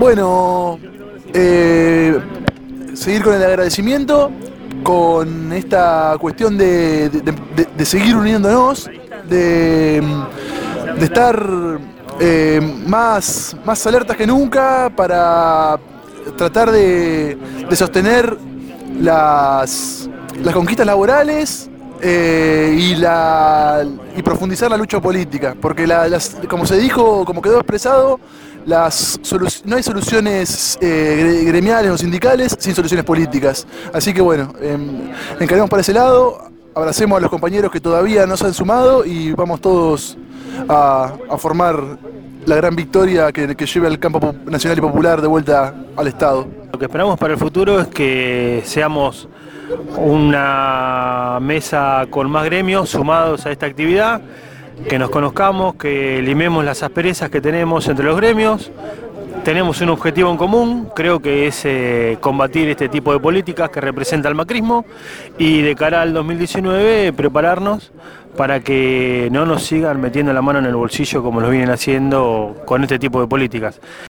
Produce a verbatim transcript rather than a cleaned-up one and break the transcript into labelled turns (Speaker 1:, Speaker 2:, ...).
Speaker 1: Bueno, eh, seguir con el agradecimiento, con esta cuestión de, de- de- de seguir uniéndonos, de, de estar eh, más, más alertas que nunca para tratar de, de sostener las, las conquistas laborales eh, y, la, y profundizar la lucha política, porque la- las- como se dijo, como quedó expresado, las solu- no hay soluciones eh, gremiales o sindicales sin soluciones políticas. Así que bueno, eh, encaremos para ese lado, abracemos a los compañeros que todavía no se han sumado y vamos todos a, a formar la gran victoria que, que lleve al campo po- nacional y popular de vuelta al Estado.
Speaker 2: Lo que esperamos para el futuro es que seamos una mesa con más gremios sumados a esta actividad, que nos conozcamos, que limemos las asperezas que tenemos entre los gremios. Tenemos un objetivo en común, creo que es eh, combatir este tipo de políticas que representa el macrismo y de cara al dos mil diecinueve prepararnos para que no nos sigan metiendo la mano en el bolsillo como lo vienen haciendo con este tipo de políticas.